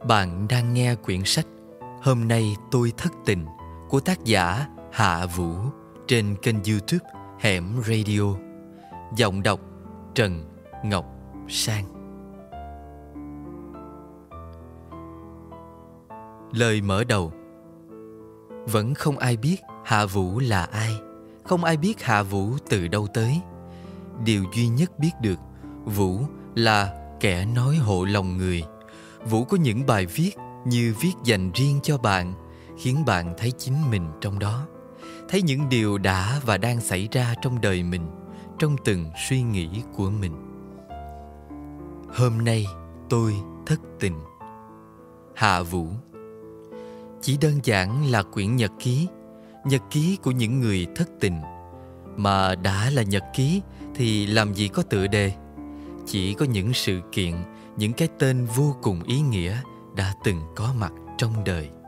Bạn đang nghe quyển sách Hôm nay tôi thất tình của tác giả Hạ Vũ trên kênh YouTube Hẻm Radio. Giọng đọc Trần Ngọc Sang. Lời mở đầu. Vẫn không ai biết Hạ Vũ là ai, không ai biết Hạ Vũ từ đâu tới. Điều duy nhất biết được, Vũ là kẻ nói hộ lòng người. Vũ có những bài viết như viết dành riêng cho bạn, khiến bạn thấy chính mình trong đó, thấy những điều đã và đang xảy ra trong đời mình, trong từng suy nghĩ của mình. Hôm nay tôi thất tình. Hạ Vũ. Chỉ đơn giản là quyển nhật ký của những người thất tình. Mà đã là nhật ký thì làm gì có tựa đề. Chỉ có những sự kiện, những cái tên vô cùng ý nghĩa đã từng có mặt trong đời.